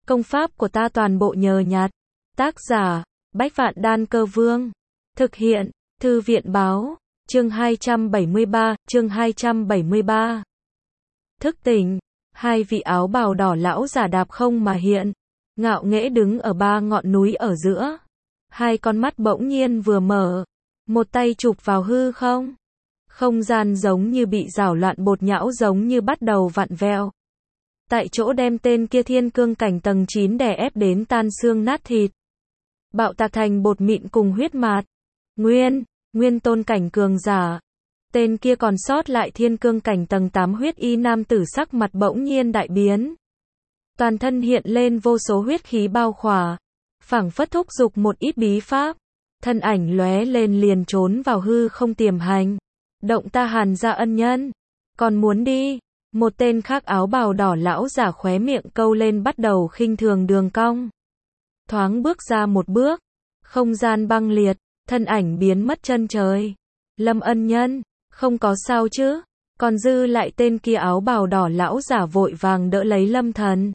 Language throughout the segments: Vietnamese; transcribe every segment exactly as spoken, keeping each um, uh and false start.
Công pháp của ta toàn bộ nhờ nhặt. Tác giả, Bách Vạn Đan Cơ Vương. Thực hiện, Thư viện Báo. Chương hai trăm bảy mươi ba, chương hai trăm bảy mươi ba. Thức tỉnh, hai vị áo bào đỏ lão giả đạp không mà hiện, ngạo nghễ đứng ở ba ngọn núi ở giữa. Hai con mắt bỗng nhiên vừa mở, một tay chụp vào hư không. Không gian giống như bị rảo loạn bột nhão giống như bắt đầu vặn vẹo. Tại chỗ đem tên kia thiên cương cảnh tầng chín đè ép đến tan xương nát thịt. Bạo tạc thành bột mịn cùng huyết mạt. Nguyên, nguyên tôn cảnh cường giả. Tên kia còn sót lại thiên cương cảnh tầng tám huyết y nam tử sắc mặt bỗng nhiên đại biến. Toàn thân hiện lên vô số huyết khí bao khỏa. Phảng phất thúc giục một ít bí pháp. Thân ảnh lóe lên liền trốn vào hư không tiềm hành. Động ta Hàn gia ân nhân. Còn muốn đi. Một tên khác áo bào đỏ lão giả khóe miệng câu lên bắt đầu khinh thường đường cong. Thoáng bước ra một bước. Không gian băng liệt. Thân ảnh biến mất chân trời. Lâm ân nhân. Không có sao chứ. Còn dư lại tên kia áo bào đỏ lão giả vội vàng đỡ lấy Lâm Thần.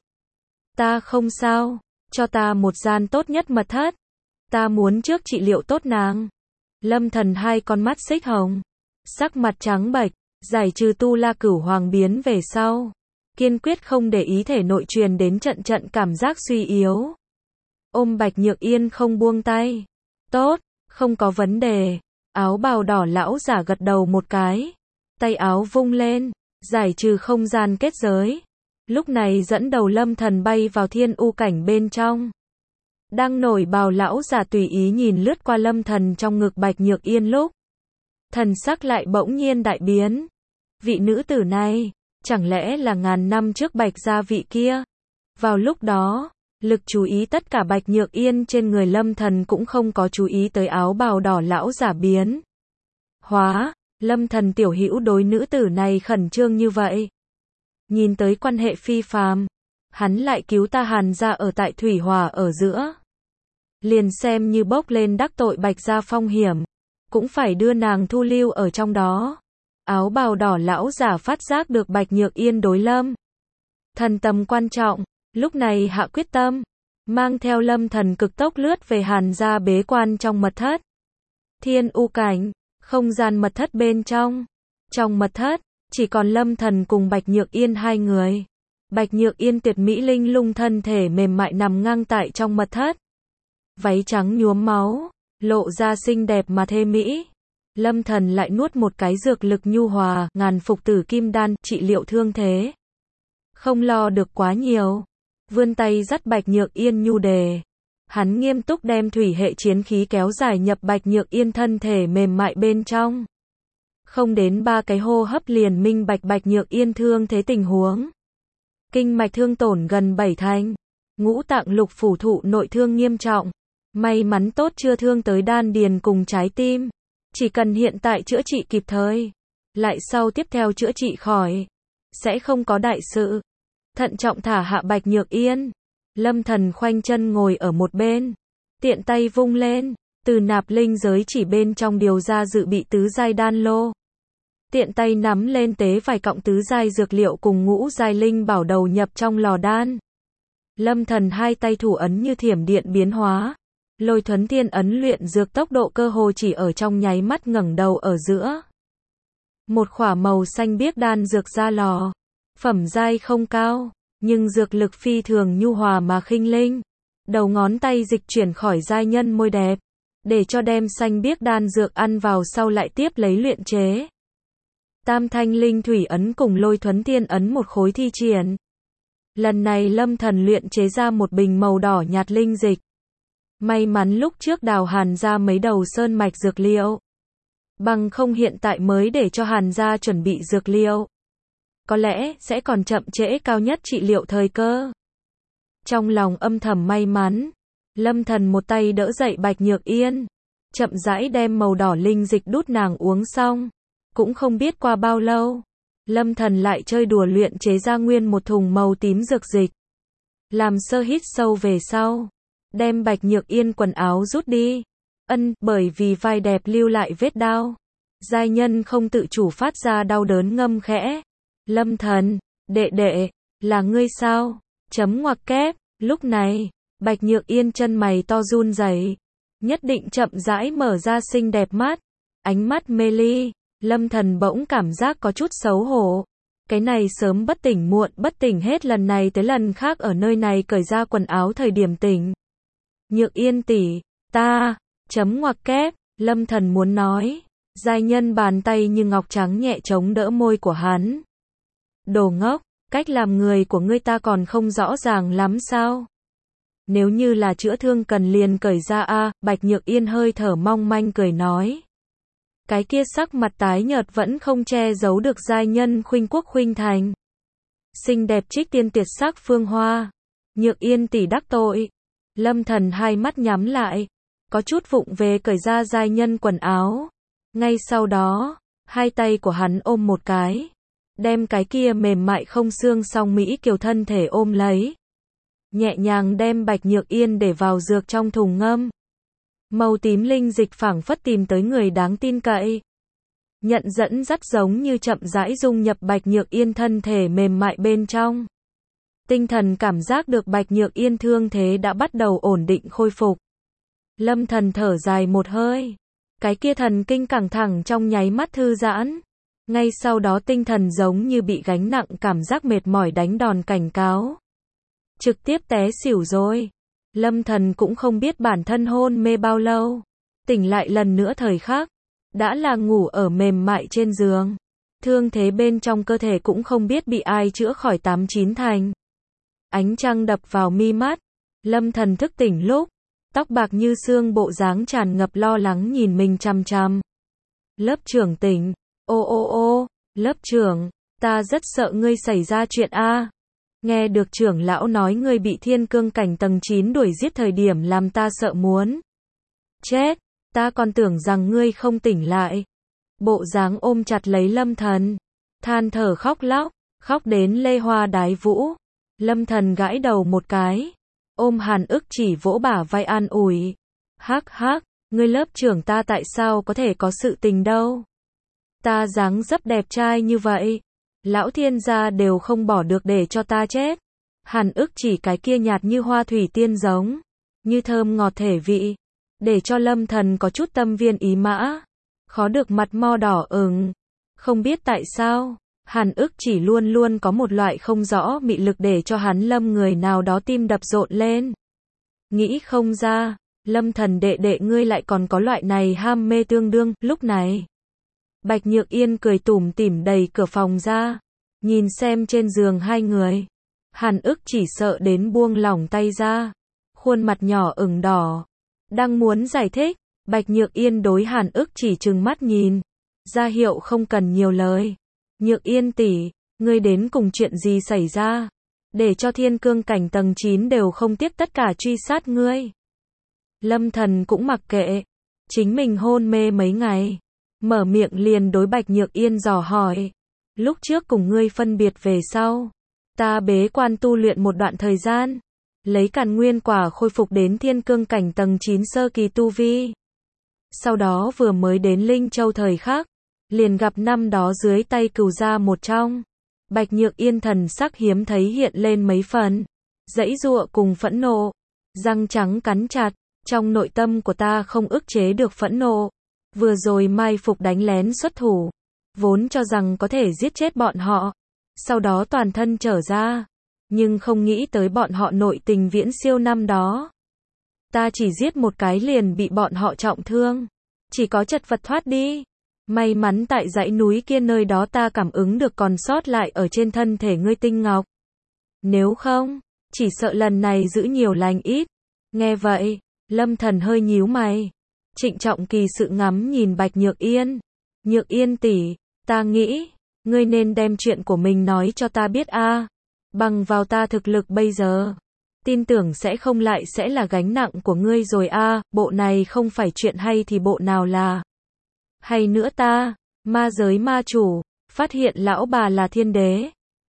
Ta không sao. Cho ta một gian tốt nhất mật thất. Ta muốn trước trị liệu tốt nàng. Lâm Thần hai con mắt xích hồng. Sắc mặt trắng bệch. Giải trừ tu la cửu hoàng biến về sau. Kiên quyết không để ý thể nội truyền đến trận trận cảm giác suy yếu. Ôm Bạch Nhược Yên không buông tay. Tốt, không có vấn đề. Áo bào đỏ lão giả gật đầu một cái. Tay áo vung lên. Giải trừ không gian kết giới. Lúc này dẫn đầu Lâm Thần bay vào thiên u cảnh bên trong. Đang nổi bào lão giả tùy ý nhìn lướt qua Lâm Thần trong ngực Bạch Nhược Yên lúc. Thần sắc lại bỗng nhiên đại biến. Vị nữ tử này, chẳng lẽ là ngàn năm trước Bạch gia vị kia? Vào lúc đó, lực chú ý tất cả Bạch Nhược Yên trên người Lâm Thần cũng không có chú ý tới áo bào đỏ lão giả biến. Hóa, Lâm Thần tiểu hữu đối nữ tử này khẩn trương như vậy. Nhìn tới quan hệ phi phàm, hắn lại cứu ta Hàn gia ở tại thủy hòa ở giữa. Liền xem như bốc lên đắc tội Bạch gia phong hiểm, cũng phải đưa nàng thu lưu ở trong đó. Áo bào đỏ lão giả phát giác được Bạch Nhược Yên đối Lâm Thần tầm quan trọng, lúc này hạ quyết tâm, mang theo Lâm Thần cực tốc lướt về Hàn gia bế quan trong mật thất. Thiên u cảnh, không gian mật thất bên trong. Trong mật thất, chỉ còn Lâm Thần cùng Bạch Nhược Yên hai người. Bạch Nhược Yên tuyệt mỹ linh lung thân thể mềm mại nằm ngang tại trong mật thất. Váy trắng nhuốm máu, lộ ra xinh đẹp mà thê mỹ. Lâm Thần lại nuốt một cái dược lực nhu hòa, ngàn phục tử kim đan, trị liệu thương thế. Không lo được quá nhiều. Vươn tay dắt Bạch Nhược Yên nhu đề. Hắn nghiêm túc đem thủy hệ chiến khí kéo dài nhập Bạch Nhược Yên thân thể mềm mại bên trong. Không đến ba cái hô hấp liền minh bạch Bạch Nhược Yên thương thế tình huống. Kinh mạch thương tổn gần bảy thành. Ngũ tạng lục phủ thụ nội thương nghiêm trọng. May mắn tốt chưa thương tới đan điền cùng trái tim. Chỉ cần hiện tại chữa trị kịp thời, lại sau tiếp theo chữa trị khỏi, sẽ không có đại sự. Thận trọng thả hạ Bạch Nhược Yên. Lâm Thần khoanh chân ngồi ở một bên, tiện tay vung lên, từ nạp linh giới chỉ bên trong điều ra dự bị tứ giai đan lô. Tiện tay nắm lên tế vài cọng tứ giai dược liệu cùng ngũ giai linh bảo đầu nhập trong lò đan. Lâm Thần hai tay thủ ấn như thiểm điện biến hóa. Lôi thuấn thiên ấn luyện dược tốc độ cơ hồ chỉ ở trong nháy mắt ngẩng đầu ở giữa. Một khỏa màu xanh biếc đan dược ra lò. Phẩm giai không cao, nhưng dược lực phi thường nhu hòa mà khinh linh. Đầu ngón tay dịch chuyển khỏi giai nhân môi đẹp, để cho đem xanh biếc đan dược ăn vào sau lại tiếp lấy luyện chế. Tam thanh linh thủy ấn cùng lôi thuấn thiên ấn một khối thi triển. Lần này Lâm Thần luyện chế ra một bình màu đỏ nhạt linh dịch. May mắn lúc trước đào Hàn gia mấy đầu sơn mạch dược liệu. Bằng không hiện tại mới để cho Hàn gia chuẩn bị dược liệu. Có lẽ sẽ còn chậm trễ cao nhất trị liệu thời cơ. Trong lòng âm thầm may mắn, Lâm Thần một tay đỡ dậy Bạch Nhược Yên. Chậm rãi đem màu đỏ linh dịch đút nàng uống xong. Cũng không biết qua bao lâu, Lâm Thần lại chơi đùa luyện chế ra nguyên một thùng màu tím dược dịch. Làm sơ hít sâu về sau. Đem Bạch Nhược Yên quần áo rút đi. Ân, bởi vì vai đẹp lưu lại vết đau. Giai nhân không tự chủ phát ra đau đớn ngâm khẽ. Lâm Thần, đệ đệ, là ngươi sao? Chấm ngoặc kép. Lúc này, Bạch Nhược Yên chân mày to run rẩy, nhất định chậm rãi mở ra xinh đẹp mắt, ánh mắt mê ly. Lâm Thần bỗng cảm giác có chút xấu hổ. Cái này sớm bất tỉnh muộn bất tỉnh hết lần này tới lần khác ở nơi này cởi ra quần áo thời điểm tỉnh. Nhược Yên tỷ, ta, chấm ngoặc kép, Lâm Thần muốn nói. Giai nhân bàn tay như ngọc trắng nhẹ chống đỡ môi của hắn. Đồ ngốc, cách làm người của ngươi ta còn không rõ ràng lắm sao? Nếu như là chữa thương cần liền cởi ra a, Bạch Nhược Yên hơi thở mong manh cười nói. Cái kia sắc mặt tái nhợt vẫn không che giấu được giai nhân khuynh quốc khuynh thành. Xinh đẹp trích tiên tuyệt sắc phương hoa. Nhược Yên tỷ đắc tội. Lâm Thần hai mắt nhắm lại, có chút vụng về cởi ra giai nhân quần áo. Ngay sau đó, hai tay của hắn ôm một cái, đem cái kia mềm mại không xương song mỹ kiều thân thể ôm lấy. Nhẹ nhàng đem Bạch Nhược Yên để vào dược trong thùng ngâm. Màu tím linh dịch phảng phất tìm tới người đáng tin cậy. Nhận dẫn dắt giống như chậm rãi dung nhập Bạch Nhược Yên thân thể mềm mại bên trong. Tinh thần cảm giác được Bạch Nhược Yên thương thế đã bắt đầu ổn định khôi phục. Lâm Thần thở dài một hơi. Cái kia thần kinh căng thẳng trong nháy mắt thư giãn. Ngay sau đó tinh thần giống như bị gánh nặng cảm giác mệt mỏi đánh đòn cảnh cáo. Trực tiếp té xỉu rồi. Lâm Thần cũng không biết bản thân hôn mê bao lâu. Tỉnh lại lần nữa thời khắc, đã là ngủ ở mềm mại trên giường. Thương thế bên trong cơ thể cũng không biết bị ai chữa khỏi tám chín thành. Ánh trăng đập vào mi mắt. Lâm Thần thức tỉnh lúc, tóc bạc như xương bộ dáng tràn ngập lo lắng nhìn mình chằm chằm. Lớp trưởng tỉnh. Ô ô ô, lớp trưởng, ta rất sợ ngươi xảy ra chuyện a. Nghe được trưởng lão nói ngươi bị thiên cương cảnh tầng chín đuổi giết thời điểm làm ta sợ muốn chết, ta còn tưởng rằng ngươi không tỉnh lại. Bộ dáng ôm chặt lấy Lâm Thần, than thở khóc lóc, khóc đến lê hoa đái vũ. Lâm Thần gãi đầu một cái, ôm Hàn Ức Chỉ vỗ bả vai an ủi. Hắc hắc, ngươi lớp trưởng ta tại sao có thể có sự tình đâu? Ta dáng dấp đẹp trai như vậy, lão thiên gia đều không bỏ được để cho ta chết. Hàn Ức Chỉ cái kia nhạt như hoa thủy tiên giống, như thơm ngọt thể vị, để cho Lâm Thần có chút tâm viên ý mã, khó được mặt mo đỏ ửng. Không biết tại sao, Hàn Ức Chỉ luôn luôn có một loại không rõ mị lực để cho hắn lâm người nào đó tim đập rộn lên. Nghĩ không ra, Lâm Thần đệ đệ ngươi lại còn có loại này ham mê tương đương. Lúc này, Bạch Nhược Yên cười tủm tỉm đẩy cửa phòng ra, nhìn xem trên giường hai người. Hàn Ức Chỉ sợ đến buông lỏng tay ra, khuôn mặt nhỏ ửng đỏ, đang muốn giải thích, Bạch Nhược Yên đối Hàn Ức Chỉ trừng mắt nhìn, ra hiệu không cần nhiều lời. Nhược Yên tỷ, ngươi đến cùng chuyện gì xảy ra, để cho thiên cương cảnh tầng chín đều không tiếc tất cả truy sát ngươi. Lâm Thần cũng mặc kệ, chính mình hôn mê mấy ngày, mở miệng liền đối Bạch Nhược Yên dò hỏi. Lúc trước cùng ngươi phân biệt về sau, ta bế quan tu luyện một đoạn thời gian, lấy càn nguyên quả khôi phục đến thiên cương cảnh tầng chín sơ kỳ tu vi. Sau đó vừa mới đến Linh Châu thời khắc, liền gặp năm đó dưới tay cửu gia một trong. Bạch Nhược Yên thần sắc hiếm thấy hiện lên mấy phần, giãy giụa cùng phẫn nộ, răng trắng cắn chặt, trong nội tâm của ta không ức chế được phẫn nộ. Vừa rồi mai phục đánh lén xuất thủ, vốn cho rằng có thể giết chết bọn họ, sau đó toàn thân trở ra, nhưng không nghĩ tới bọn họ nội tình viễn siêu năm đó. Ta chỉ giết một cái liền bị bọn họ trọng thương, chỉ có chật vật thoát đi. May mắn tại dãy núi kia nơi đó ta cảm ứng được còn sót lại ở trên thân thể ngươi tinh ngọc. Nếu không, chỉ sợ lần này giữ nhiều lành ít. Nghe vậy, Lâm Thần hơi nhíu mày, trịnh trọng kỳ sự ngắm nhìn Bạch Nhược Yên. Nhược Yên tỷ, ta nghĩ, ngươi nên đem chuyện của mình nói cho ta biết a. Bằng vào ta thực lực bây giờ, tin tưởng sẽ không lại sẽ là gánh nặng của ngươi rồi a. Bộ này không phải chuyện hay thì bộ nào là hay nữa ta, ma giới ma chủ, phát hiện lão bà là thiên đế.